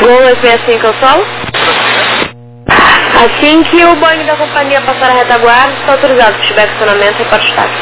Gol 865 ao solo. Assim que o Boeing da companhia passar a retaguarda, está autorizado. Se tiver estacionamento, reparte o status.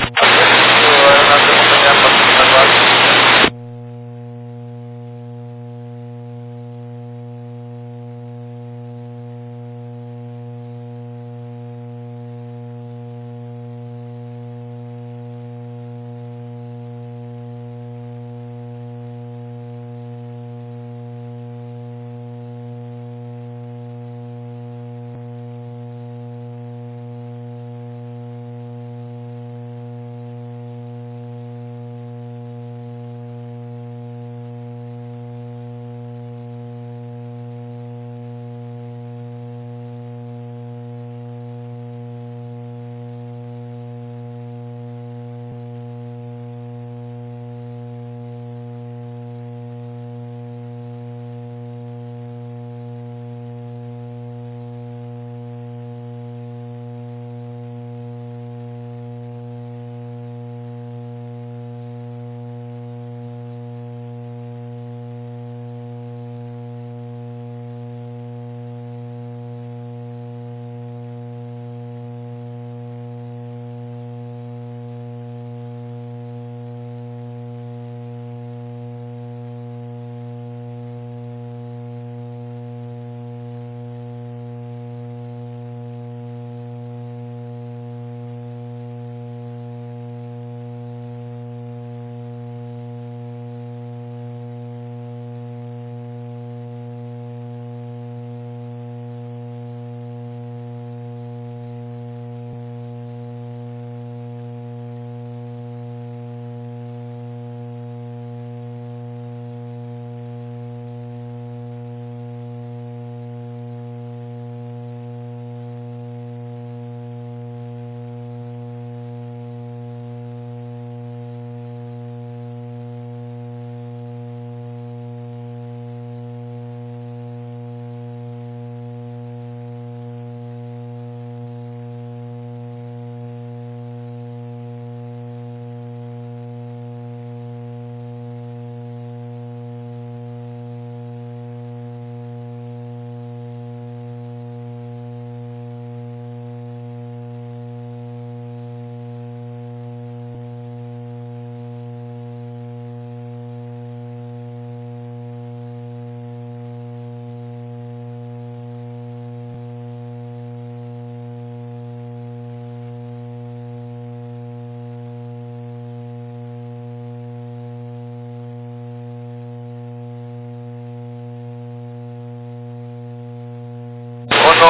No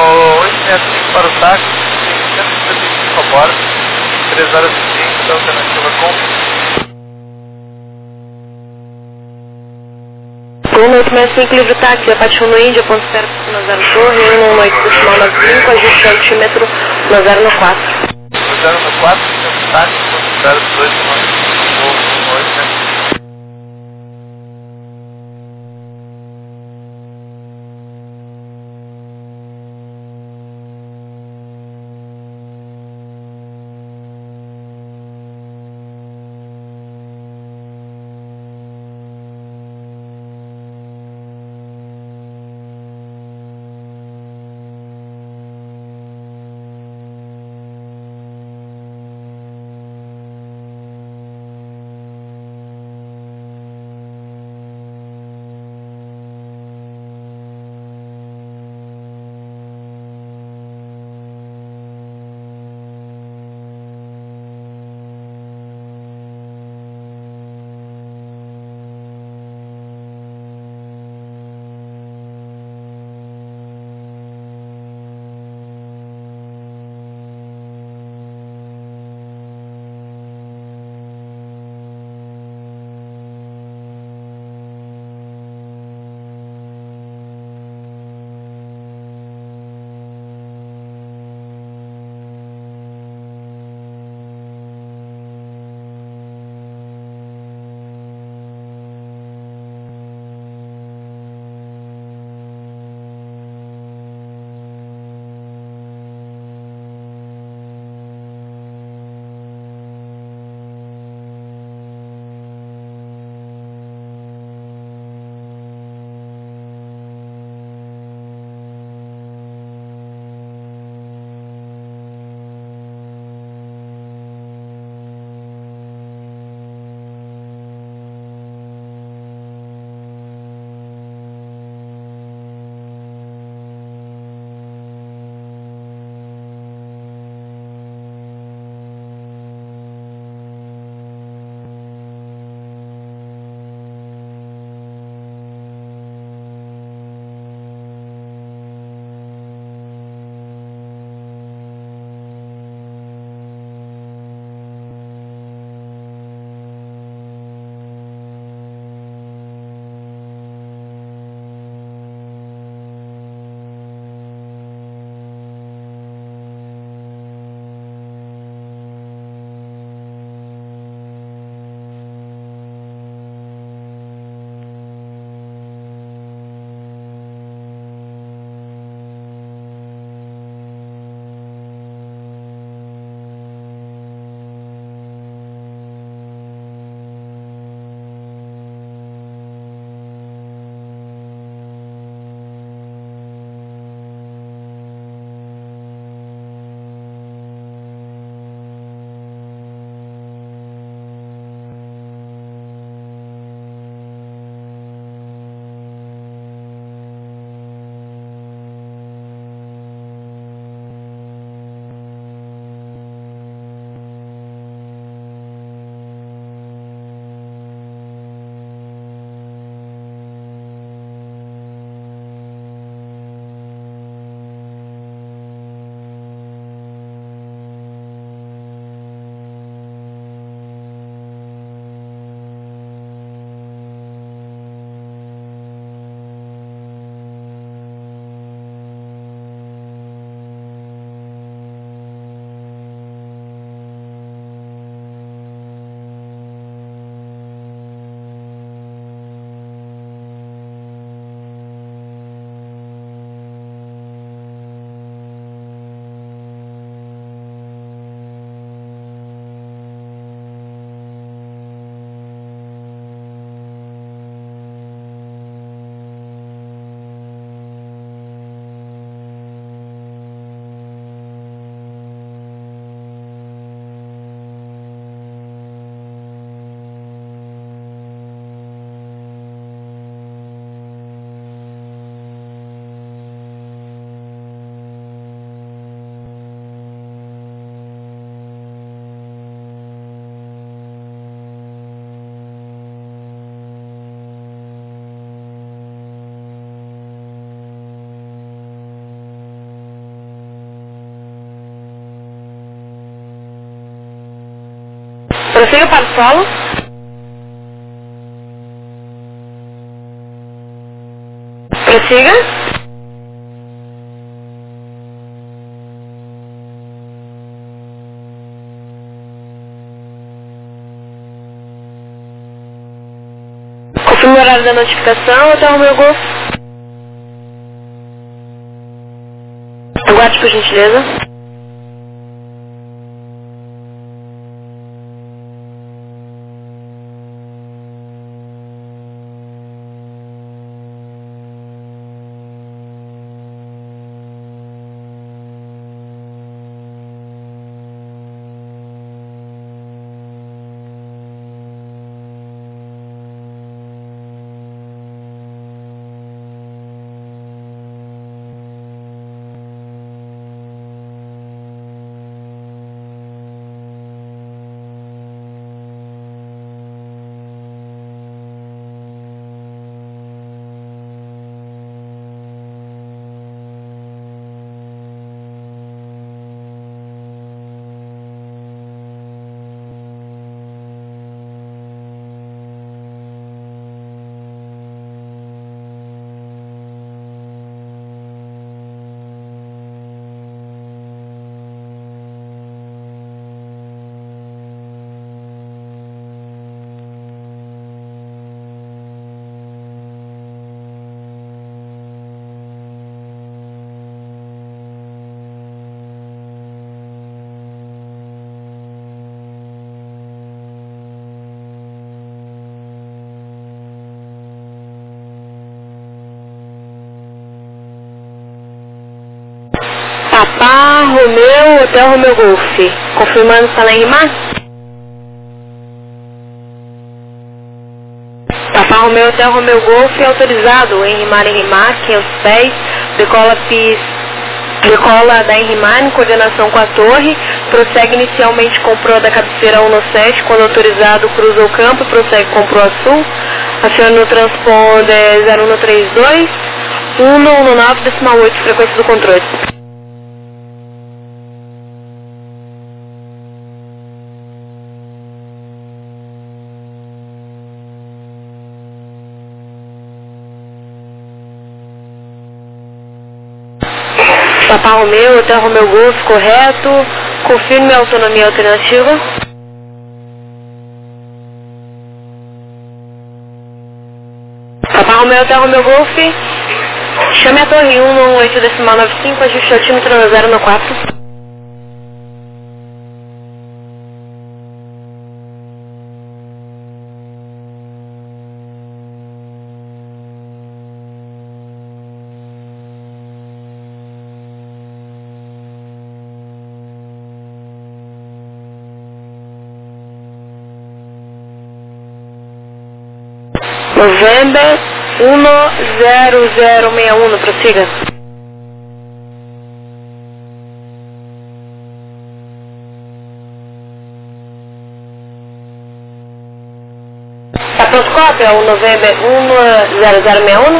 865 para o táxi, 175 a bordo, 3 horas e 30, alternativa com. 1865, livre táxi, Apache no Índia, ponto 0, na 0 torre, 118, decimal 95, ajuste altímetro, na 0 no 4. 0 no 4, livre táxi, ponto 0, 2, 8, Prossiga para o solo. Prossiga. Confirme o horário da notificação, Hotel Romeo Golf. Aguarde por gentileza. Papa Romeo, Hotel Romeo Golf. Confirmando está lá em Rimar? Papa Romeo, Hotel Romeo Golf autorizado em Rimar 500 pés. Decola da Enrimar em coordenação com a torre. Prossegue inicialmente com proa da cabeceira 1 quando autorizado cruza o campo e prossegue com proa sul. Aciona o transponder 0132 119,8, frequência do controle. Papa Romeo, Hotel Romeo Golf, correto. Confirme a autonomia alternativa. Papa Romeo, Hotel Romeo Golf. Chame a torre 118,95, ajuste o altímetro no 014. November 10061, prossiga. Tá pronto cópia? O November 10061?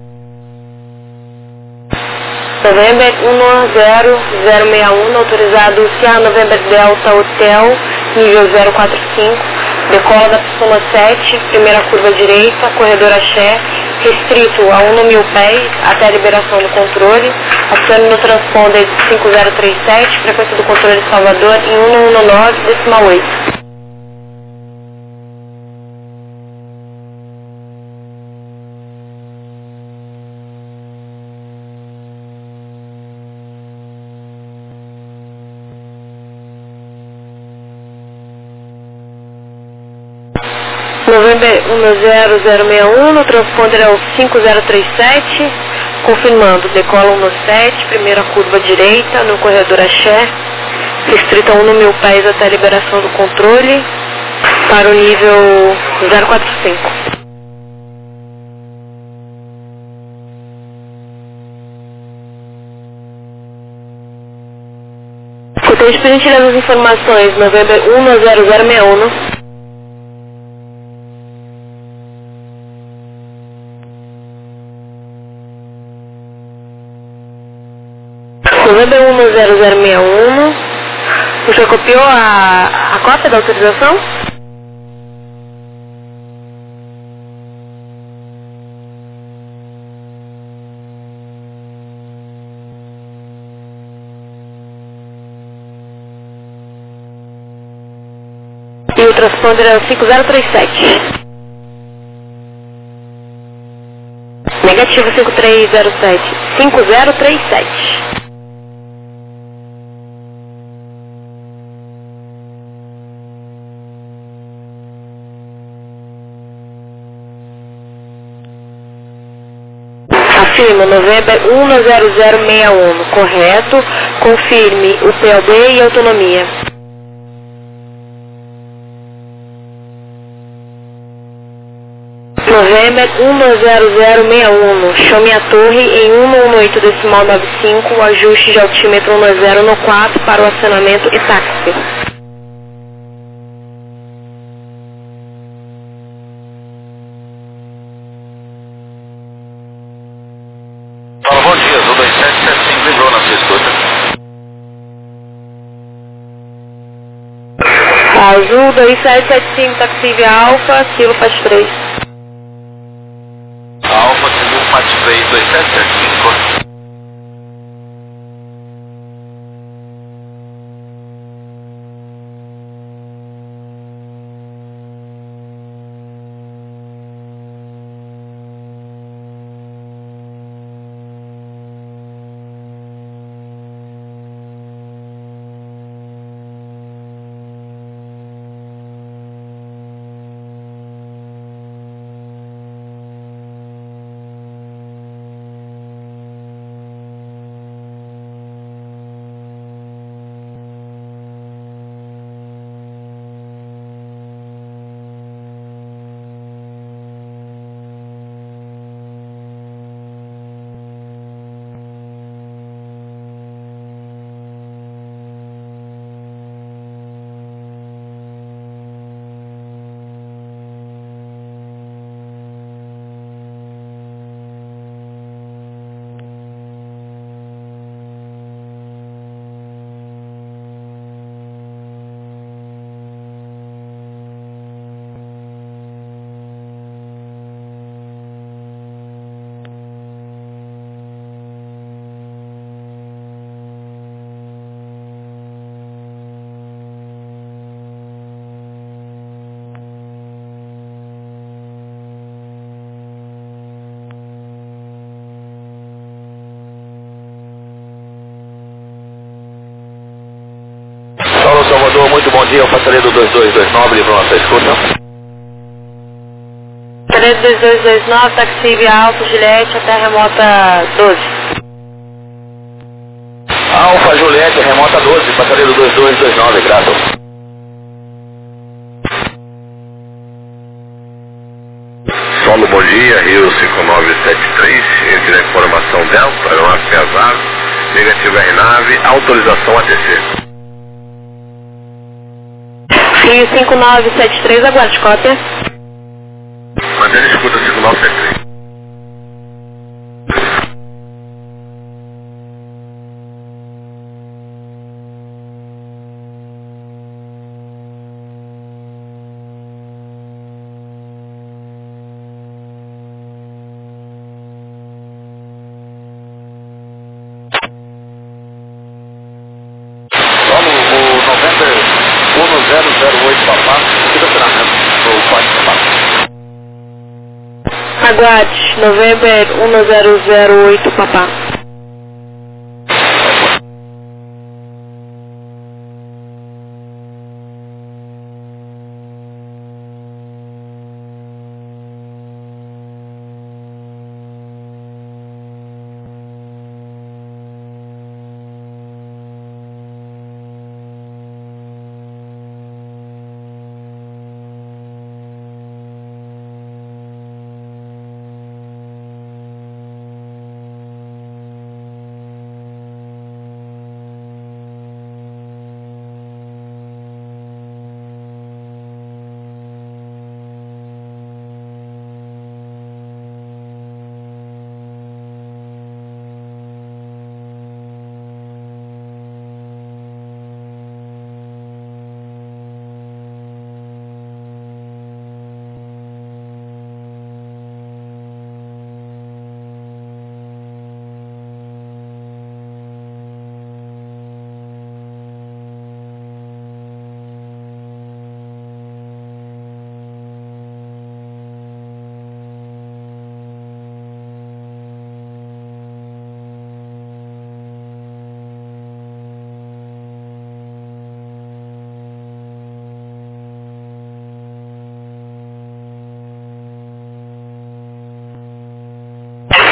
November 10061, autorizado Sierra November Delta Hotel, nível 045. Decola da pista 7, primeira curva direita, corredor axé, restrito a 1.000 pés até a liberação do controle. Acione no transponder 5037, frequência do controle de Salvador em 119,8. November 10061, no transponder é o 5037, confirmando, decola 17, primeira curva direita, no corredor axé, restrita a 1.000 pés até a liberação do controle, para o nível 045. Cotejo, por gentileza, as informações, November 10061. November 10061, você copiou a cópia da autorização? transponder é o 5037. Negativo 5307. 5037. Afirmo, November 10061, correto. Confirme o PLD e autonomia. November 10061, chame a torre em 118.95, ajuste de altímetro 10 no 4 para o acionamento e táxi. Fala, bom dia, Azul 2775 ligou na sua escuta. Azul 2775, taxi Alfa, Kilo Paz 3. Alfa, Kilo Paz 3, 2775. Paulo Salvador, muito bom dia, passageiro 2229, livrou nossa escuta. 32229, taxi Via Alfa, Juliette, até remota 12. Alfa Juliette, remota 12, passageiro 2229, graças. Solo, bom dia, Rio 5973, entre a informação Delta, aeronave pesado, negativo RNAV, autorização ATC. Rio 5973, aguarde cópia. Mantendo escuta 5973. Solo o November 1008 Papá, estacionamento do Pode Papá. Aguarde, November 1008, papá.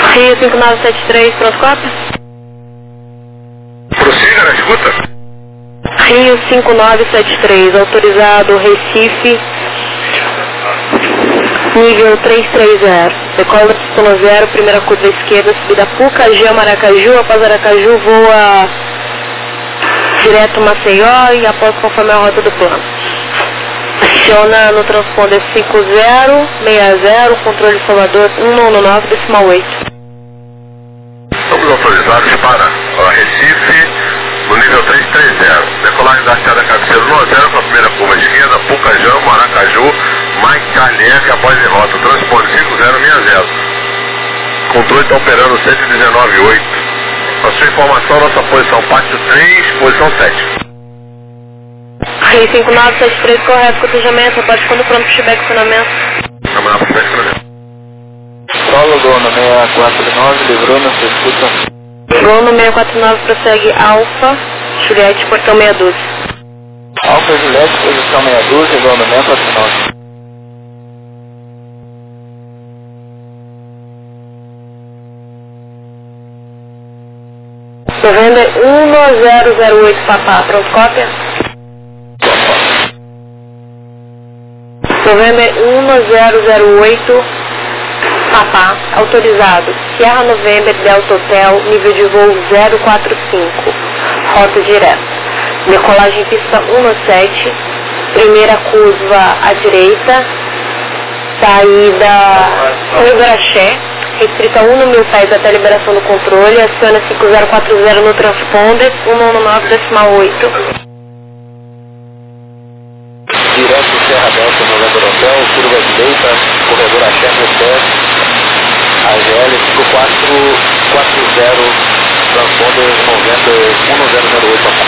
Rio 5973, Proscópio. Prossiga na escuta. Rio 5973, autorizado Recife, nível 330. Decola pistona 0, primeira curva esquerda, subida Pucagê, Maracaju. Após Aracaju, voa direto Maceió e após conforme a rota do plano. Aciona no transponder 5060, controle Salvador 199,8. Estamos autorizados para Recife, no nível 330. Decolagem da estrada cabeceira 10 para a primeira curva esquerda, Pucajão, Maracaju, Mike Charlie, após em rota, transponder 5060. Controle está operando 119,8. A sua informação, nossa posição pátio 3, posição 7. Rio 5973, correto, cotejamento, após quando pronto para chegar funcionamento. Vamos lá para o funcionamento. Solo Gono 649, livrou na sua escuta. Gono 649, prossegue Alfa, Juliette, portão 612. Alfa Juliette, posição 612, Gono 649. November 1008, Papá, pronto, cópia? November 1008, Papá, autorizado. Sierra November, Delta Hotel, nível de voo 045, rota direta. Decolagem pista 17, primeira curva à direita, saída Ibraxé, restrita 1 no 1000 pés até a liberação do controle, aciona 5040 no transponder, 119,8. Direto Serra Delta, November Hotel, curva direita, corredor Axé, Mercedes, AGL 5440, transponder November 1008, Papá.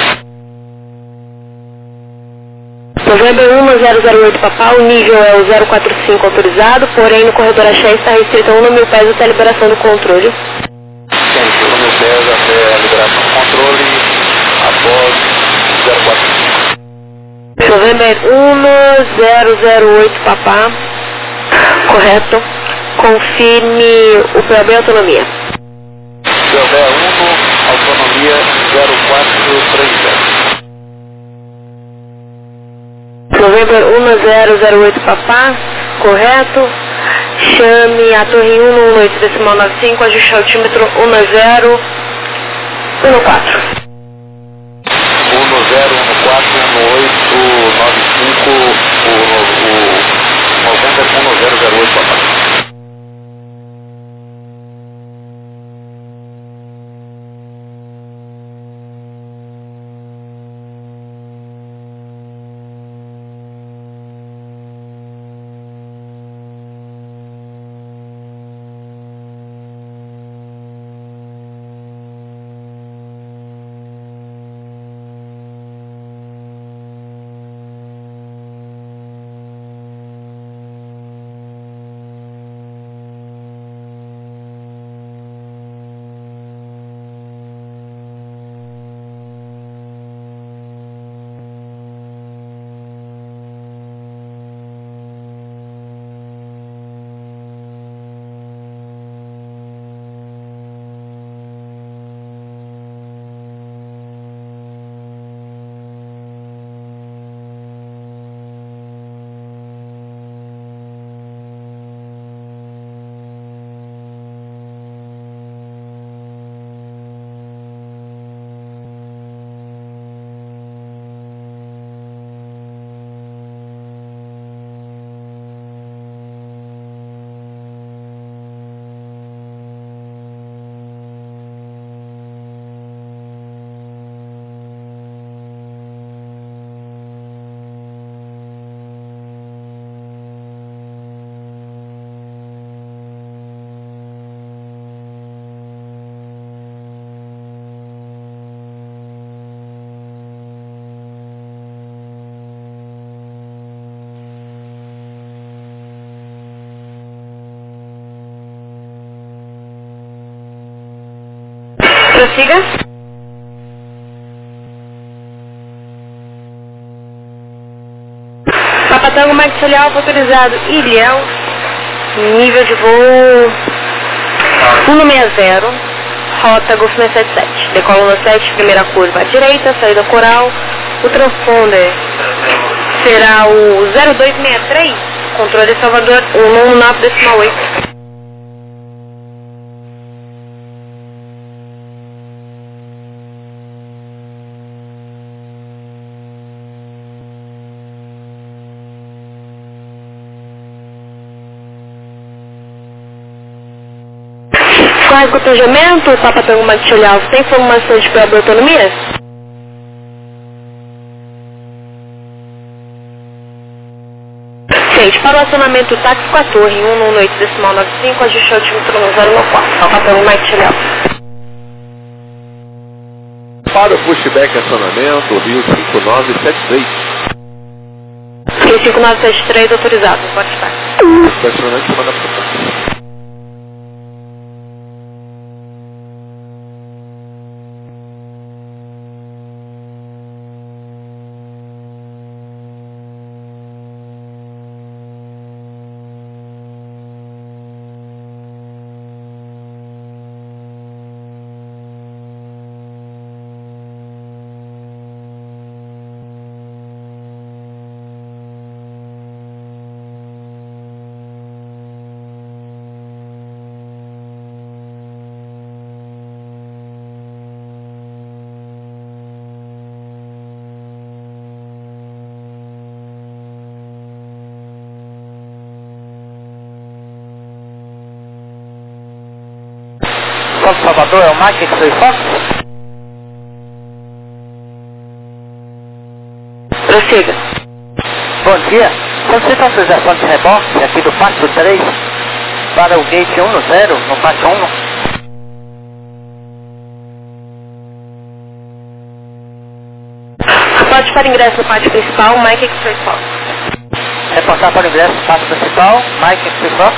November 1008, Papá, o nível é o 045 autorizado, porém no corredor Axé está restrita 1 no 1000 pés até a liberação do controle. Sim, 1 no 1000 pés até a liberação do controle, após 045. November 1008, Papá, correto, confirme o POB autonomia. POB 1, autonomia 0430. November 1008, Papá, correto, chame a torre 118,95, ajuste altímetro 1014. 10141895, o November 1008, Papá. Prossiga. Papatango Max Alfa autorizado. Ilhéus, nível de voo 160, rota Golf 677. Decola no 7, primeira curva à direita, saída coral. O transponder será o 0263, controle Salvador 119,8. Quais cotejamento, Papa Tango Mike Alfa, tem informação de prova de autonomia? Gente, para o acionamento táxi com a torre 118,95, ajuste o título no 094, Papa Tango Mike Alfa. Para o pushback acionamento, Rio 5973. Rio 5973 autorizado, pode estar. Estacionamento manda para Salvador, é o Mike que foi Fox? Prossiga. Bom dia. Solicita autorização de reboque aqui do Pátio 3 para o gate 10 no Pátio 1. Pode para ingresso no pátio principal, Mike Express Fox. Reportar para o ingresso do Pátio principal, Mike que foi Fox.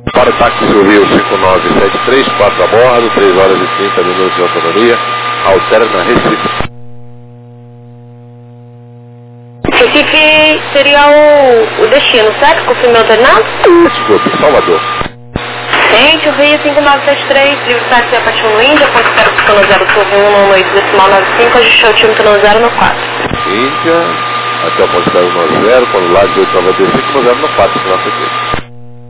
Para o táxi Rio 5973, 4 a bordo, 3 horas e 30 minutos de autonomia, Alterna Recife. Recife seria o destino, certo? Confirmou alternado? Desculpe, Salvador. Gente, o Rio 5973, livre táxi a partir no Índia, ponto 0, pistona 0, torre 1, 18, decimal 95, ajustou o time pistona 0 no 4. Índia, até o ponto 090, quando lá de 895, no 0 no 4, que nossa aqui.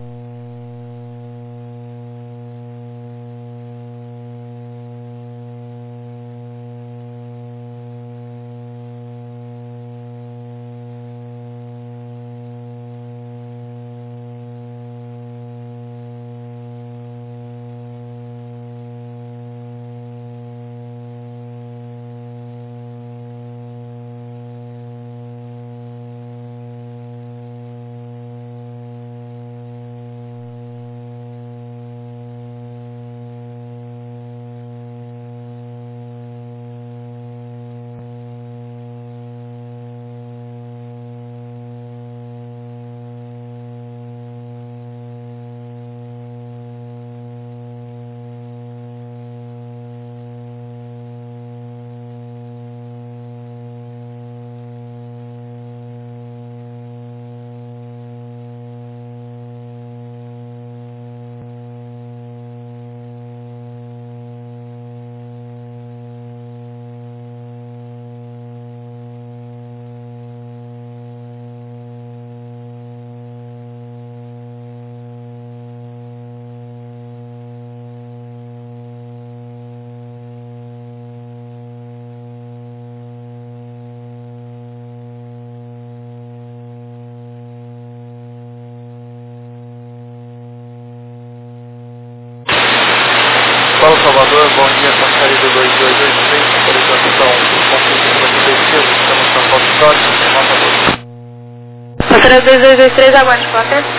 Paulo Salvador, bom dia, passageiro 2223, localização confirmação objetivo, estamos na Paulo Histórico, nota 2. Passageiro 2223, aguarde, pode ser?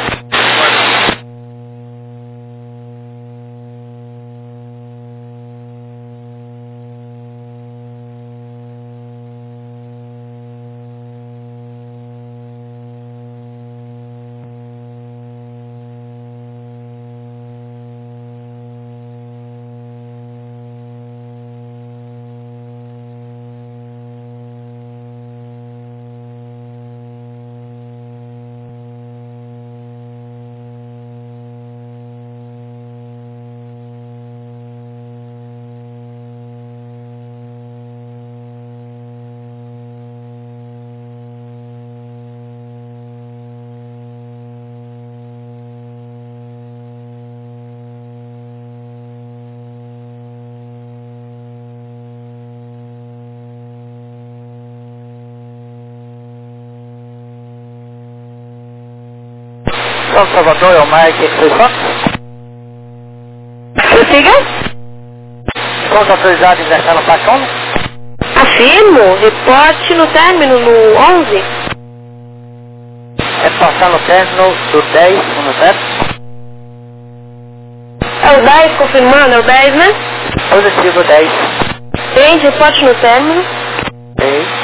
São Salvador, é o Mike, foi só? Prossiga. Estamos autorizados a ingressar no patrão? Afirmo, reporte no término no 11. É passar no término do 10, no certo? É o 10, confirmando, é o 10, né? Positivo 10. Gente, reporte no término. 10.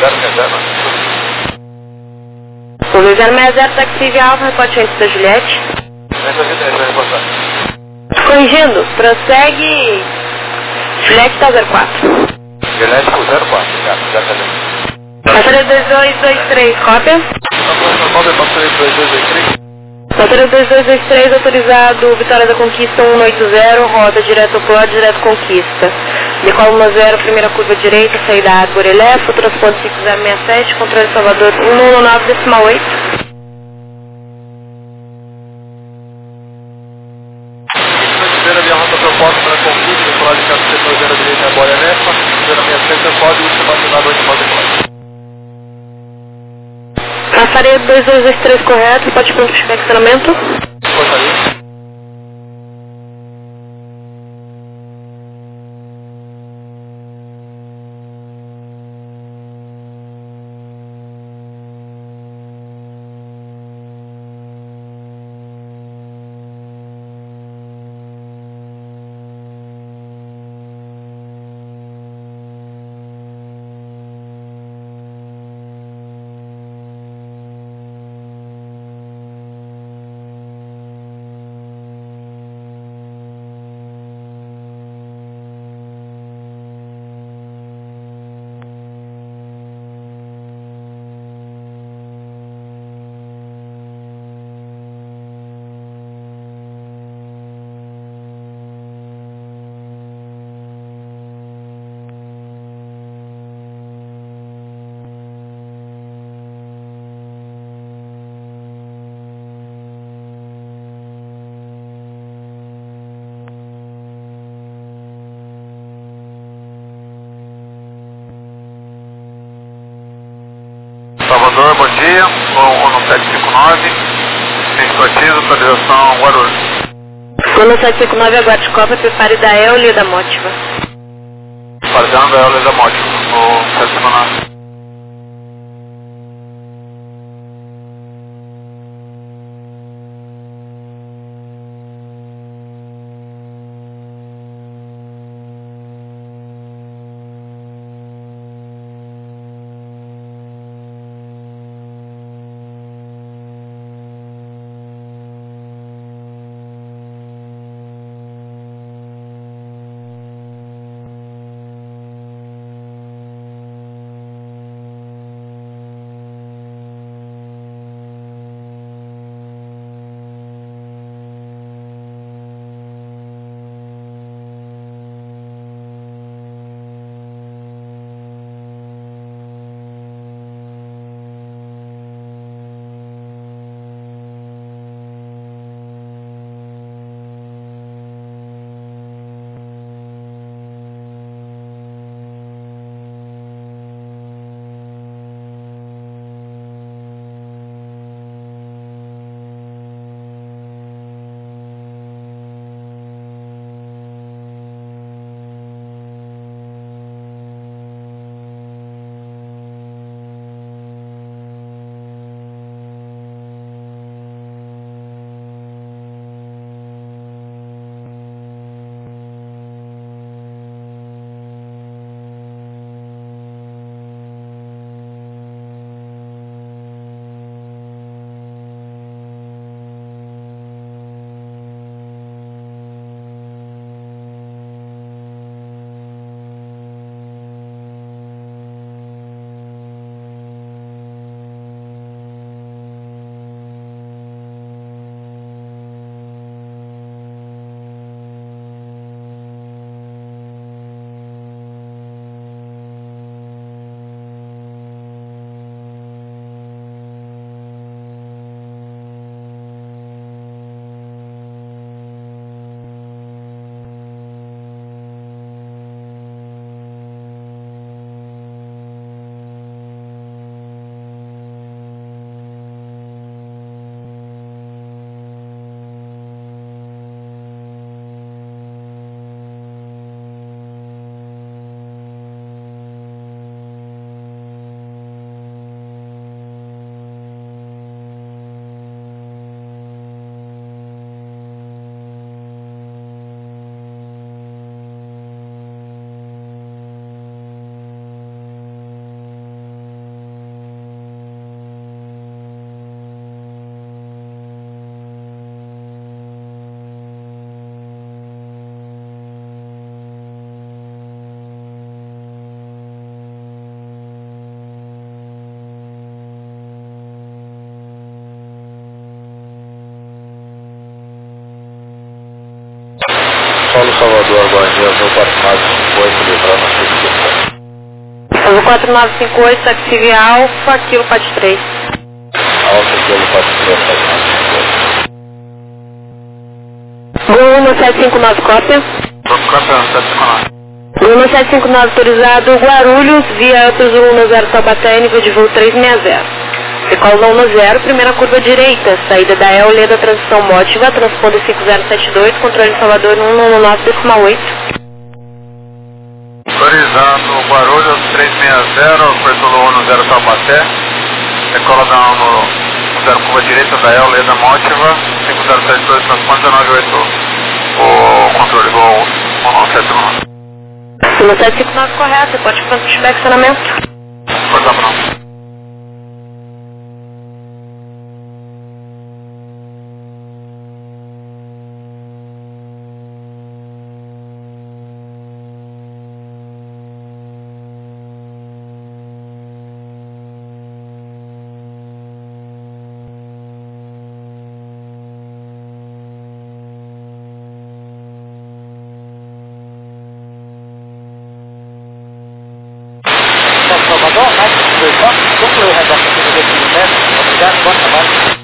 O 2060 taxi Alfa, reporte antes da Juliette. Corrigindo, prossegue. Juliette tá 04. Juliette com 04, Passaria 2223, cópia. Passaria 2223, autorizado, Vitória da Conquista 180, roda direto ao plot, direto Conquista. Decola 10, primeira curva direita, saída Água Elefo, transporte 5067, controle Salvador 119,8. Primeira via rota proposta para a Conquista, decolar de casa setor 0 direita a Boia Nefa, 067 é código, última acionada 8 pode decolar. Passaria 2223 correto, pode pronto chegar estacionamento. Portaria. Salvador, bom dia, Ono 759, explotivo, atualização Guarulhos. Ono 759, aguarde cópia, prepare da Eole e da Mótiva. Guardando a Eole e da Mótiva, no 759. Paulo Salvador, Guardiã, meu 4958, lembrando a sua inscrição. Azul 4958, taxi Alfa, Kilo 43. Alfa, Kilo 43, 4958. Gol 1759, cópia. Cópia 759. Gol 1759, autorizado Guarulhos, via Atos 110 Taubaté, nível de voo 360. Decola 10, primeira curva direita, saída da Eoleda, transição Mótiva, transponder 5072, controle Salvador 119,8. Autorizando Guarulhos 360, Porto 10 Taubaté, decola da 10 curva direita da Eoleda Mótiva, 5072, transponder 198, o controle igual 179. 1759 correto, pode pronto pushback estacionamento. Pode dar pronto. Salvador, mais de 2 horas, concluiu o redondo aqui no dia. Obrigado, bom trabalho.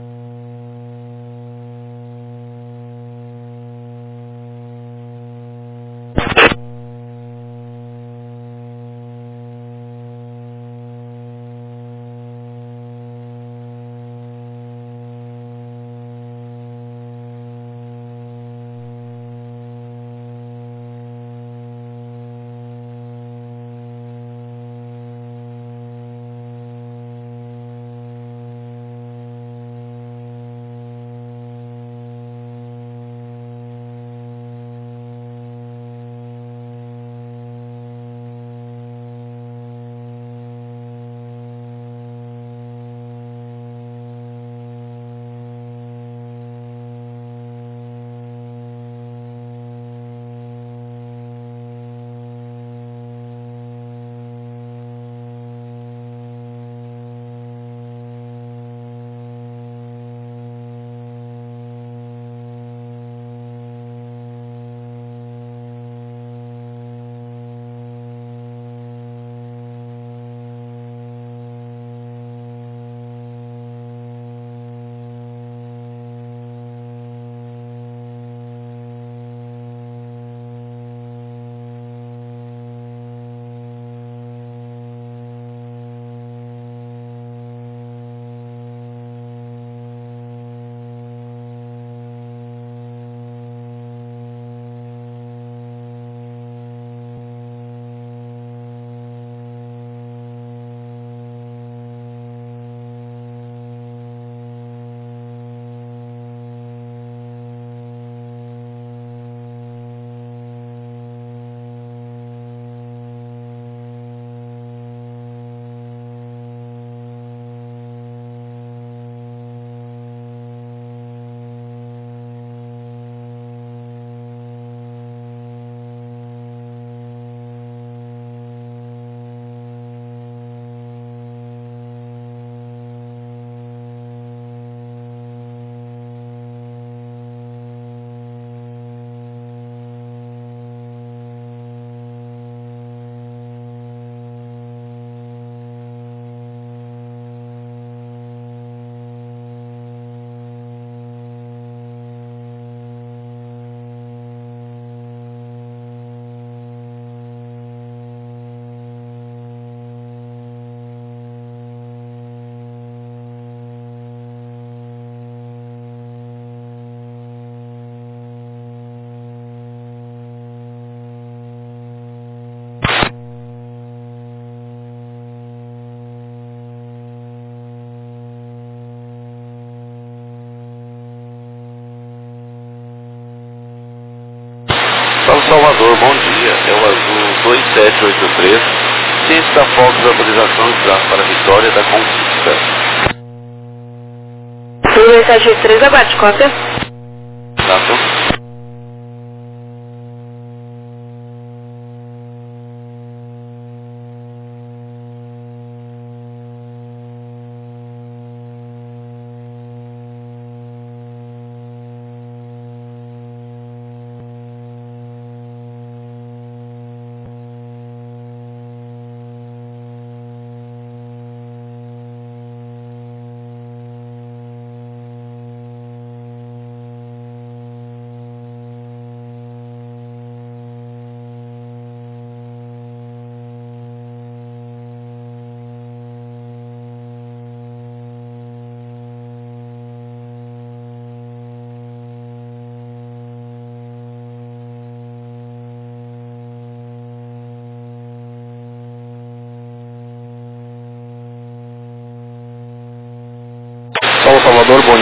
Salvador, bom dia. É o Azul 2783. Ciência da Fox, autorização de tráfego para a Vitória da Conquista. 2783, aguarde, cópia. Tá,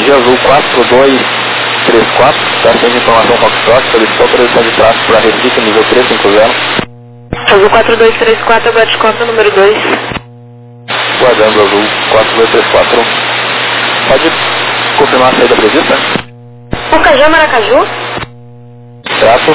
Energia Azul 4234, estação de informação Foxtrot, solicitou autorização de tráfego para Recife, nível 350. Azul 4234, agora de costa número 2. Guardando Azul 4234. Pode confirmar a saída prevista? Pucajá, Maracaju. Trato.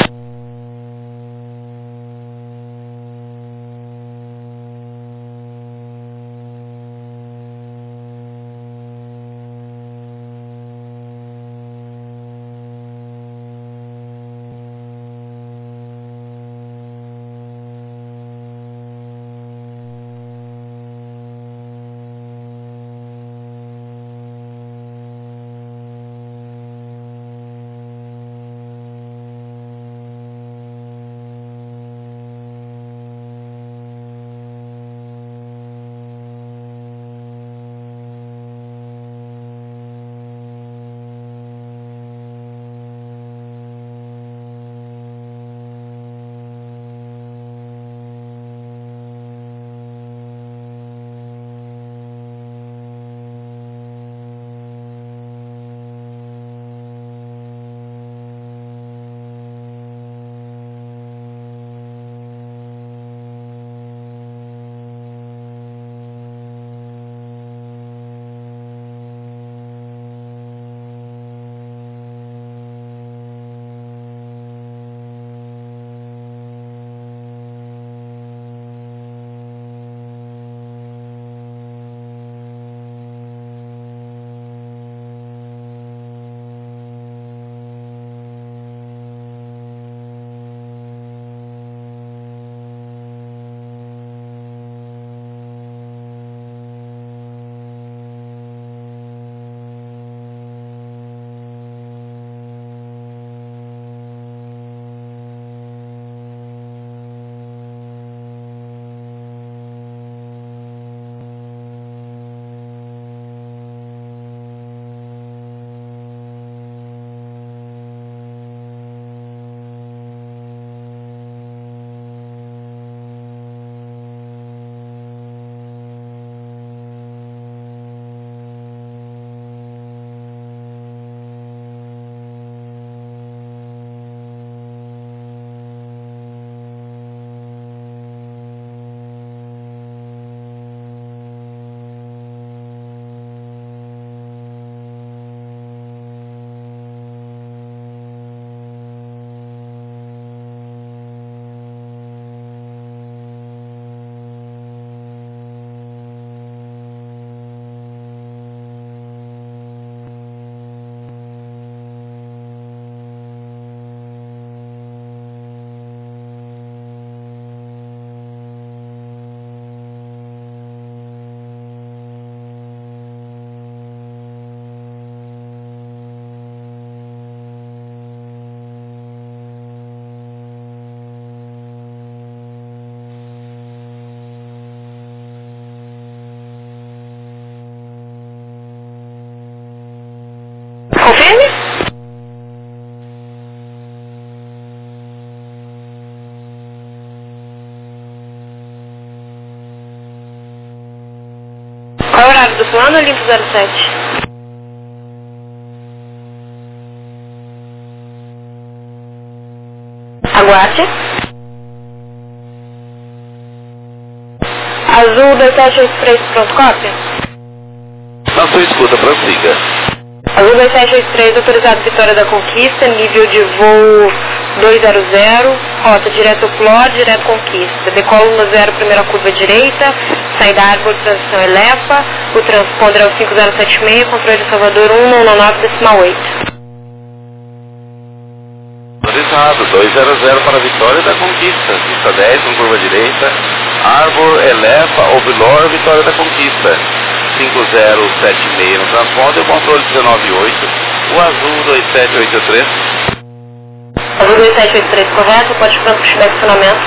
Confirme? Qual é o horário do plano, Olimpo 07? Aguarde. Azul 2783, pronto, cópia? Na sua escuta, prossiga. Azul 2783, autorizado Vitória da Conquista, nível de voo 200, rota direto Pló, direto Conquista. Decolo no 0, primeira curva direita, saída Árbol, transição Elepa, o transponder é o 5076, controle de Salvador 199,8. Autorizado, 200 para Vitória da Conquista, pista 10 com curva direita, Arbor, Elepa, Ovilor, Vitória da Conquista, 5076 no transponder, controle 198, o Azul 2783. Azul 2783, correto? Pode pronto para estacionamento.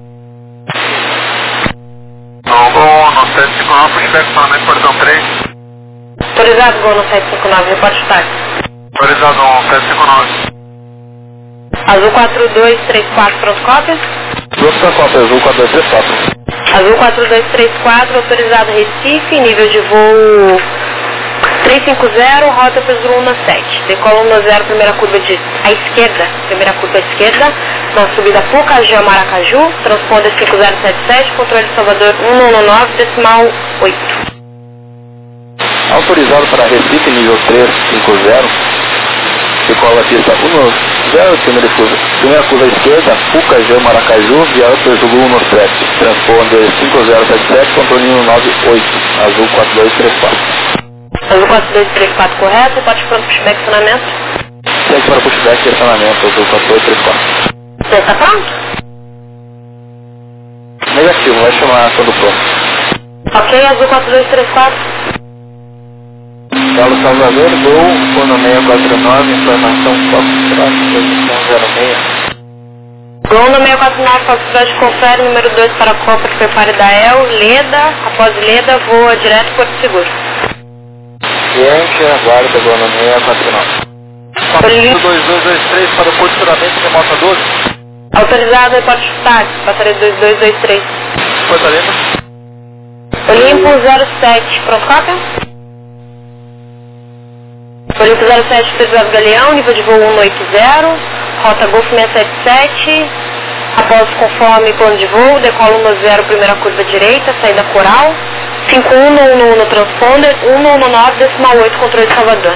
Gol no 759, pushback estacionamento, portão 3. Autorizado, Gol no 759, reporte de táxi. Autorizado no 759. Azul 4234, pronto, cópia? Pronto, cópia, Azul 4234. Azul 4234, autorizado Recife, nível de voo 350, rota para Zulu 17. Decola 10, primeira curva à esquerda. Primeira curva à esquerda. Na subida Pucajã, Maracaju. Transponder 5077, controle de Salvador 1119, decimal 8. Autorizado para Recife, nível 350. Decola a pista 10, primeira curva à esquerda, Pucajã, Maracaju, viado para Zulu 17. Transponder 5077, controle 198, azul 4234. Azul 4234 correto, pode pronto pushback estacionamento. Segue para pushback e estacionamento, azul 4234. Você está pronto? Negativo, vai chamar quando pronto. Ok, azul 4234. Galo Salvador, Gol, Fono 649, informação Foxtrot, posição 06. Gol no 649, Foxtrot, confere número 2 para a Copa, prepare da El, Leda, após Leda, voa direto para Porto Seguro. Ciente, aguarda, Gol no 649. 2223 para o posicionamento remota 12. Autorizado, pode chutar, passaria 2223. Fortaleza. Olimpo 07, pronto, cópia? Olimpo 07, autorizado Galeão, nível de voo 180, rota Golf 677, após conforme plano de voo, decola 10, primeira curva direita, saída Coral, 5111 no transponder, 119, decimal 8, controle de Salvador.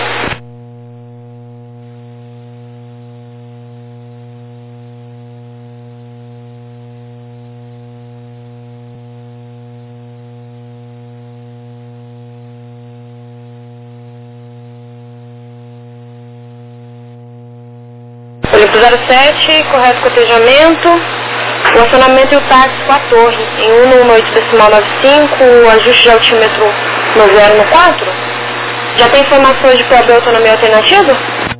Olimpo 07, correto cotejamento, o acionamento e o táxi com a torre, em 118 decimal 95, o ajuste de altímetro no 0 no 4. Já tem informações de POB autonomia alternativa?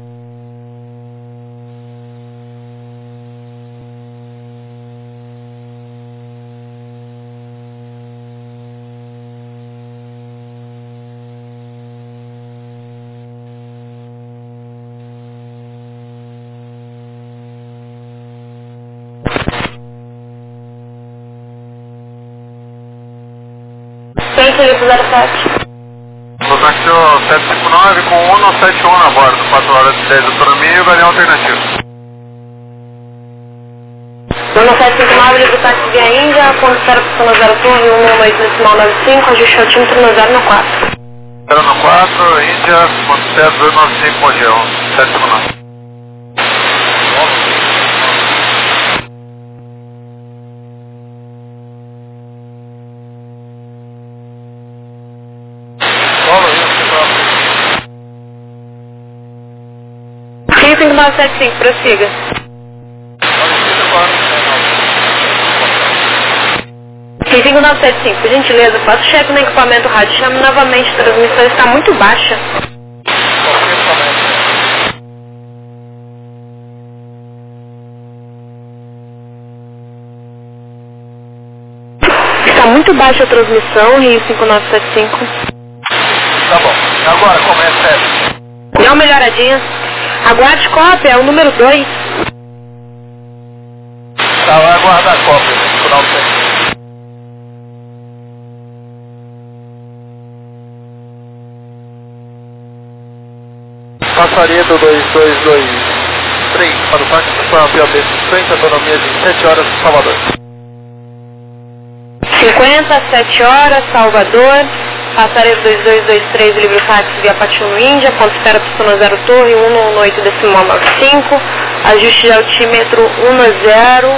Olimpo 07. O táxi 759 com 171 a bordo, 4 horas e 10 de autonomia e o galeão alternativo. 1759, livre táxi via Índia, ponto 0 para 0 torre, 118 decimal 95, ajuste altímetro no 0 no 4. 0 no 4, Índia, ponto 0295, Mogião, 759. Rio 5975, prossiga. Rio 5975, por gentileza, faça o cheque no equipamento rádio, chame novamente, a transmissão está muito baixa. Está muito baixa a transmissão, Rio 5975. Tá bom. Agora começa. Dê uma melhoradinha. Aguarde cópia, é o número 2. Tá, aguarda a cópia. Final do tempo. Passaria do 2223 para o táxi para a POB 50, autonomia de 7 horas, Salvador. 50, 7 horas, Salvador. Passaria 2223, livre táxi via Patino Índia, ponto espera pistona 0 torre, 118 decimal 95, ajuste de altímetro 10,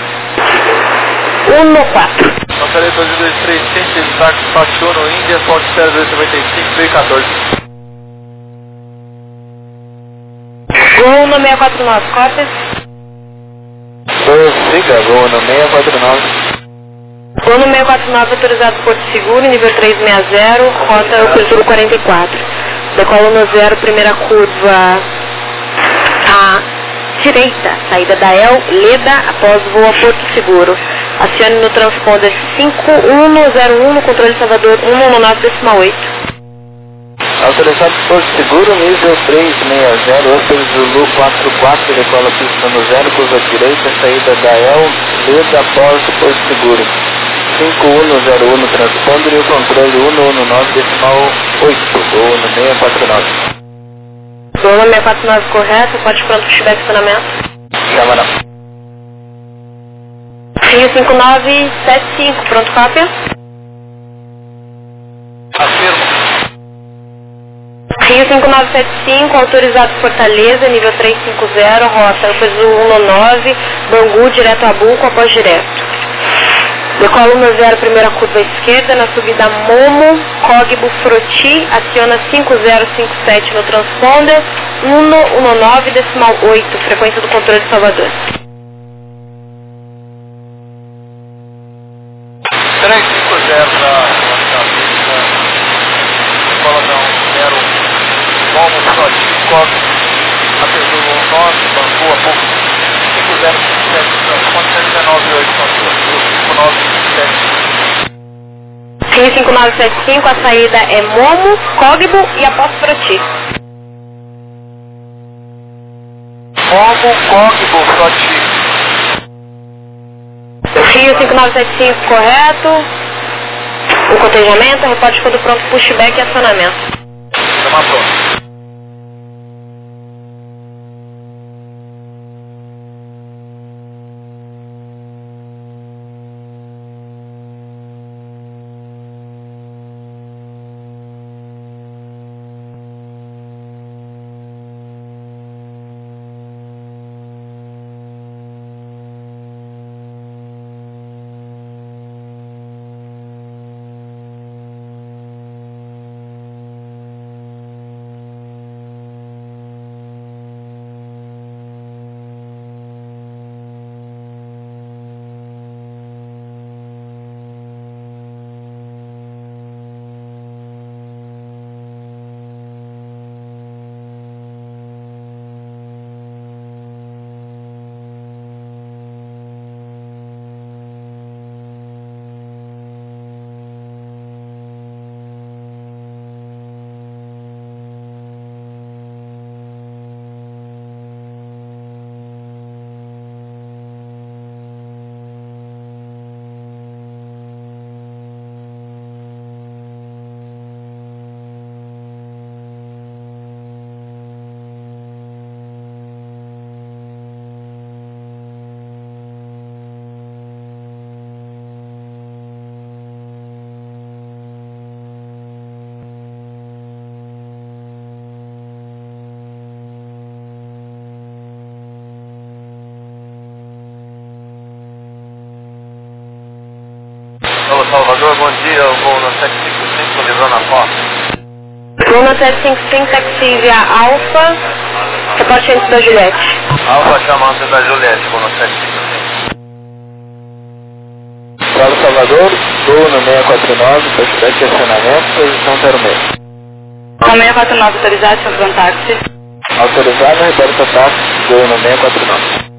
1 no 4. Passaria 2223, centro de táxi Patino Índia, ponto espera 295, 2014. Gol no 649, cópia. Prossiga, Gol no 649. Gol no 649, autorizado Porto Seguro, nível 360, rota Cruzeiro 44. Decola no 0, primeira curva à direita, saída da El, Leda, após voo a Porto Seguro. Acione no transponder 5101, no controle de Salvador 119 decimal 8. Autorizado Porto Seguro, nível 360, Hotel Zulu 44, decola pista no 0, curva direita, saída da El, Leda, após Porto Seguro. 5101 no transponder e o controle 119 decimal 8. Gol no 649. Gol no 649 correto, pode pronto pushback estacionamento. Chama não. Rio 5975, pronto cópia. Afirmo. Rio 5975, autorizado Fortaleza, nível 350, rota peso 19, Bangu, direto a Buco, após direto. Decola 10, primeira curva esquerda, na subida Momo, Cogbo Froti, aciona 5057 no transponder, 119,8, frequência do controle de Salvador. 350 da pista, decola da 10, Momo Froti, Cogbo, apertou 9, Bangu, a pouco, 5057, transponder 119,8 controle. 5975. Rio 5975, a saída é Momo, Cogbo e após Froti. Momo, Cogbo, Froti. Rio 5975, correto. O cotejamento, reporte quando pronto, pushback e acionamento. Chama pronto. Alô, Salvador, bom dia, eu vou no 755, livrando a porta. Luna 755, taxi via Alfa, reporte antes da Juliette. Alfa chamando da Juliette, vou no 755. Flávio Salvador, Gol no 649, pushback e acionamento, posição 06. Com 649, autorizado, seu táxi. Autorizado, reporta táxi, Gol no 649.